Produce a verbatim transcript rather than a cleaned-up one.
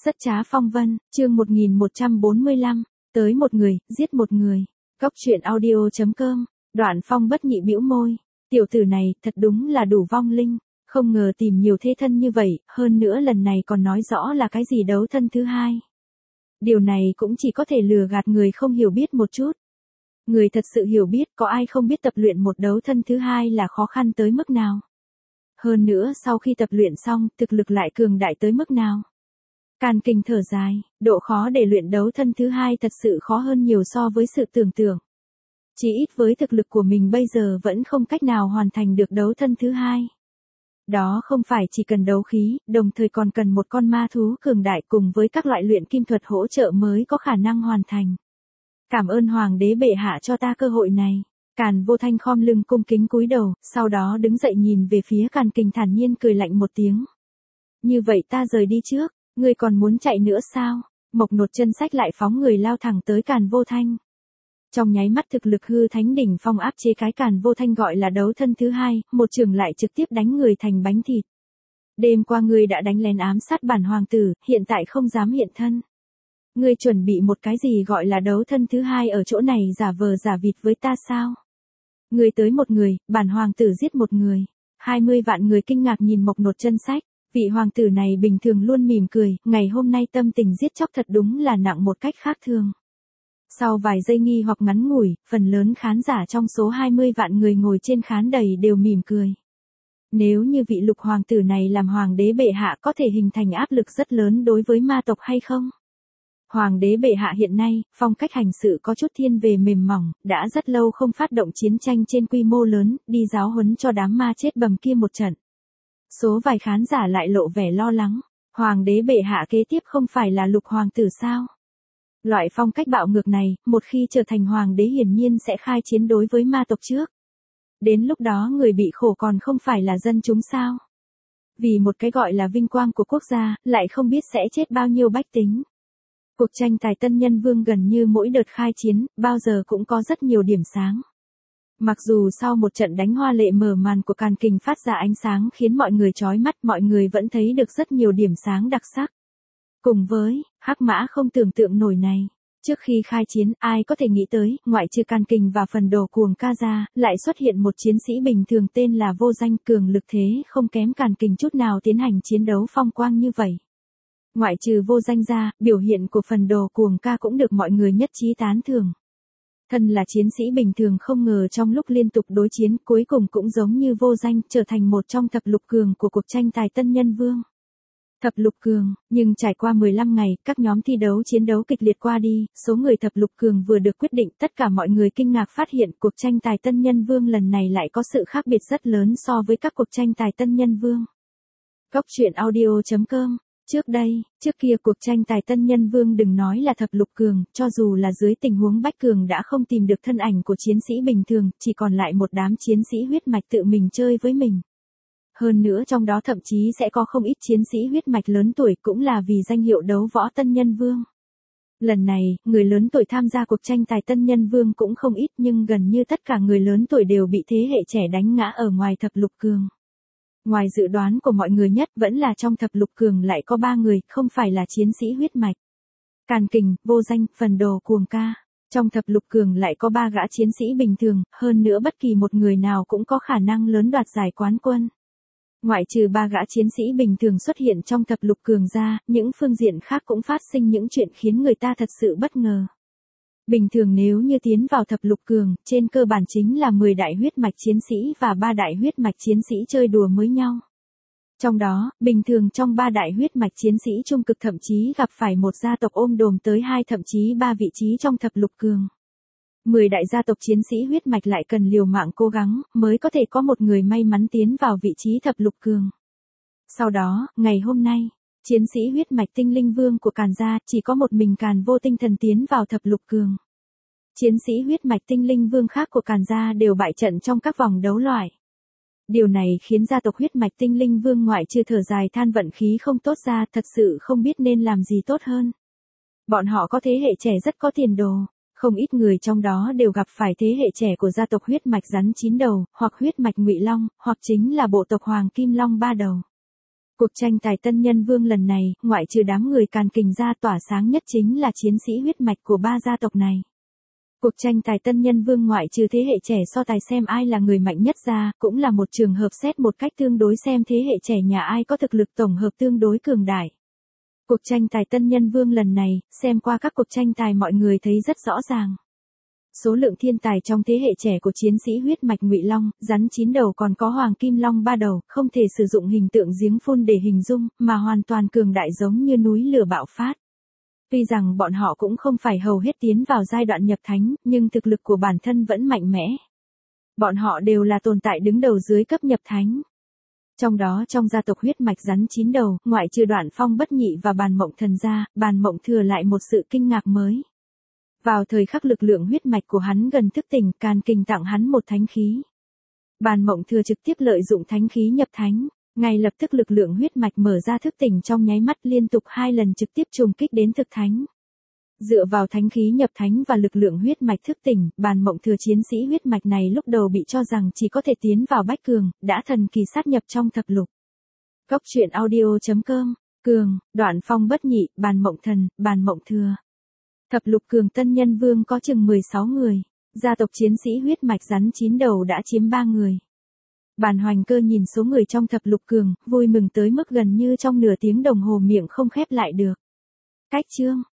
Rất trá phong vân, chương một nghìn một trăm bốn mươi lăm, tới một người, giết một người. Góc truyện audio chấm com, Đoạn Phong bất nhị bĩu môi. Tiểu tử này, thật đúng là đủ vong linh, không ngờ tìm nhiều thế thân như vậy, hơn nữa lần này còn nói rõ là cái gì đấu thân thứ hai. Điều này cũng chỉ có thể lừa gạt người không hiểu biết một chút. Người thật sự hiểu biết, có ai không biết tập luyện một đấu thân thứ hai là khó khăn tới mức nào. Hơn nữa sau khi tập luyện xong, thực lực lại cường đại tới mức nào. Càn Kình thở dài, độ khó để luyện đấu thân thứ hai thật sự khó hơn nhiều so với sự tưởng tượng. Chỉ ít với thực lực của mình bây giờ vẫn không cách nào hoàn thành được đấu thân thứ hai. Đó không phải chỉ cần đấu khí, đồng thời còn cần một con ma thú cường đại cùng với các loại luyện kim thuật hỗ trợ mới có khả năng hoàn thành. Cảm ơn Hoàng đế bệ hạ cho ta cơ hội này. Càn Vô Thanh khom lưng cung kính cúi đầu, sau đó đứng dậy nhìn về phía Càn Kình thản nhiên cười lạnh một tiếng. Như vậy ta rời đi trước, ngươi còn muốn chạy nữa sao? Mộc Nột chân sách lại phóng người lao thẳng tới Càn Vô Thanh. Trong nháy mắt thực lực hư thánh đỉnh phong áp chế cái Càn Vô Thanh gọi là đấu thân thứ hai, một trường lại trực tiếp đánh người thành bánh thịt. Đêm qua ngươi đã đánh lén ám sát bản hoàng tử, hiện tại không dám hiện thân. Ngươi chuẩn bị một cái gì gọi là đấu thân thứ hai ở chỗ này giả vờ giả vịt với ta sao? Ngươi tới một người, bản hoàng tử giết một người. hai mươi vạn người kinh ngạc nhìn Mộc Nột chân sách. Vị hoàng tử này bình thường luôn mỉm cười, ngày hôm nay tâm tình giết chóc thật đúng là nặng một cách khác thường. Sau vài giây nghi hoặc ngắn ngủi, phần lớn khán giả trong số hai mươi vạn người ngồi trên khán đài đều mỉm cười. Nếu như vị lục hoàng tử này làm hoàng đế bệ hạ có thể hình thành áp lực rất lớn đối với ma tộc hay không? Hoàng đế bệ hạ hiện nay, phong cách hành sự có chút thiên về mềm mỏng, đã rất lâu không phát động chiến tranh trên quy mô lớn, đi giáo huấn cho đám ma chết bầm kia một trận. Số vài khán giả lại lộ vẻ lo lắng, hoàng đế bệ hạ kế tiếp không phải là lục hoàng tử sao? Loại phong cách bạo ngược này, một khi trở thành hoàng đế hiển nhiên sẽ khai chiến đối với ma tộc trước. Đến lúc đó người bị khổ còn không phải là dân chúng sao? Vì một cái gọi là vinh quang của quốc gia, lại không biết sẽ chết bao nhiêu bách tính. Cuộc tranh tài Tân Nhân Vương gần như mỗi đợt khai chiến, bao giờ cũng có rất nhiều điểm sáng. Mặc dù sau một trận đánh hoa lệ mở màn của Càn Kình phát ra ánh sáng khiến mọi người chói mắt, mọi người vẫn thấy được rất nhiều điểm sáng đặc sắc. Cùng với, hắc mã không tưởng tượng nổi này. Trước khi khai chiến, ai có thể nghĩ tới, ngoại trừ Càn Kình và phần đồ cuồng ca ra, lại xuất hiện một chiến sĩ bình thường tên là Vô Danh, cường lực thế không kém Càn Kình chút nào tiến hành chiến đấu phong quang như vậy. Ngoại trừ Vô Danh ra, biểu hiện của phần đồ cuồng ca cũng được mọi người nhất trí tán thưởng. Thân là chiến sĩ bình thường không ngờ trong lúc liên tục đối chiến cuối cùng cũng giống như Vô Danh trở thành một trong thập lục cường của cuộc tranh tài Tân Nhân Vương. Thập lục cường, nhưng trải qua mười lăm ngày, các nhóm thi đấu chiến đấu kịch liệt qua đi, số người thập lục cường vừa được quyết định, tất cả mọi người kinh ngạc phát hiện cuộc tranh tài Tân Nhân Vương lần này lại có sự khác biệt rất lớn so với các cuộc tranh tài Tân Nhân Vương. Góc truyện audio chấm com. Trước đây, trước kia cuộc tranh tài Tân Nhân Vương đừng nói là thập lục cường, cho dù là dưới tình huống bách cường đã không tìm được thân ảnh của chiến sĩ bình thường, chỉ còn lại một đám chiến sĩ huyết mạch tự mình chơi với mình. Hơn nữa trong đó thậm chí sẽ có không ít chiến sĩ huyết mạch lớn tuổi cũng là vì danh hiệu đấu võ Tân Nhân Vương. Lần này, người lớn tuổi tham gia cuộc tranh tài Tân Nhân Vương cũng không ít nhưng gần như tất cả người lớn tuổi đều bị thế hệ trẻ đánh ngã ở ngoài thập lục cường. Ngoài dự đoán của mọi người nhất vẫn là trong thập lục cường lại có ba người, không phải là chiến sĩ huyết mạch. Càn Kình, Vô Danh, phần đồ cuồng ca. Trong thập lục cường lại có ba gã chiến sĩ bình thường, hơn nữa bất kỳ một người nào cũng có khả năng lớn đoạt giải quán quân. Ngoại trừ ba gã chiến sĩ bình thường xuất hiện trong thập lục cường ra, những phương diện khác cũng phát sinh những chuyện khiến người ta thật sự bất ngờ. Bình thường nếu như tiến vào thập lục cường, trên cơ bản chính là mười đại huyết mạch chiến sĩ và ba đại huyết mạch chiến sĩ chơi đùa với nhau. Trong đó, bình thường trong ba đại huyết mạch chiến sĩ trung cực thậm chí gặp phải một gia tộc ôm đồm tới hai thậm chí ba vị trí trong thập lục cường. mười đại gia tộc chiến sĩ huyết mạch lại cần liều mạng cố gắng, mới có thể có một người may mắn tiến vào vị trí thập lục cường. Sau đó, ngày hôm nay, chiến sĩ huyết mạch tinh linh vương của Càn gia chỉ có một mình Càn Vô Tinh Thần tiến vào thập lục cường. Chiến sĩ huyết mạch tinh linh vương khác của Càn gia đều bại trận trong các vòng đấu loại. Điều này khiến gia tộc huyết mạch tinh linh vương ngoại trừ thở dài than vận khí không tốt ra thật sự không biết nên làm gì tốt hơn. Bọn họ có thế hệ trẻ rất có tiền đồ. Không ít người trong đó đều gặp phải thế hệ trẻ của gia tộc huyết mạch rắn chín đầu, hoặc huyết mạch Ngụy Long, hoặc chính là bộ tộc Hoàng Kim Long ba đầu. Cuộc tranh tài Tân Nhân Vương lần này, ngoại trừ đám người Càn Kình ra, tỏa sáng nhất chính là chiến sĩ huyết mạch của ba gia tộc này. Cuộc tranh tài Tân Nhân Vương ngoại trừ thế hệ trẻ so tài xem ai là người mạnh nhất ra, cũng là một trường hợp xét một cách tương đối xem thế hệ trẻ nhà ai có thực lực tổng hợp tương đối cường đại. Cuộc tranh tài Tân Nhân Vương lần này, xem qua các cuộc tranh tài mọi người thấy rất rõ ràng. Số lượng thiên tài trong thế hệ trẻ của chiến sĩ huyết mạch Ngụy Long, rắn chín đầu còn có Hoàng Kim Long ba đầu, không thể sử dụng hình tượng giếng phun để hình dung, mà hoàn toàn cường đại giống như núi lửa bạo phát. Tuy rằng bọn họ cũng không phải hầu hết tiến vào giai đoạn nhập thánh, nhưng thực lực của bản thân vẫn mạnh mẽ. Bọn họ đều là tồn tại đứng đầu dưới cấp nhập thánh. Trong đó trong gia tộc huyết mạch rắn chín đầu, ngoại trừ Đoạn Phong Bất Nhị và Bàn Mộng Thần ra, Bàn Mộng Thừa lại một sự kinh ngạc mới. Vào thời khắc lực lượng huyết mạch của hắn gần thức tỉnh, Càn Kình tặng hắn một thánh khí. Bàn Mộng Thừa trực tiếp lợi dụng thánh khí nhập thánh, ngay lập tức lực lượng huyết mạch mở ra thức tỉnh trong nháy mắt, liên tục hai lần trực tiếp trùng kích đến thực thánh. Dựa vào thánh khí nhập thánh và lực lượng huyết mạch thức tỉnh, Bàn Mộng Thừa chiến sĩ huyết mạch này lúc đầu bị cho rằng chỉ có thể tiến vào bách cường, đã thần kỳ sát nhập trong thập lục. Góc truyện audio chấm com, Cường, Đoạn Phong Bất Nhị, Bàn Mộng Thần, Bàn Mộng Thừa. Thập lục cường Tân Nhân Vương có chừng mười sáu người, gia tộc chiến sĩ huyết mạch rắn chín đầu đã chiếm ba người. Bàn Hoành Cơ nhìn số người trong thập lục cường, vui mừng tới mức gần như trong nửa tiếng đồng hồ miệng không khép lại được. Cách chương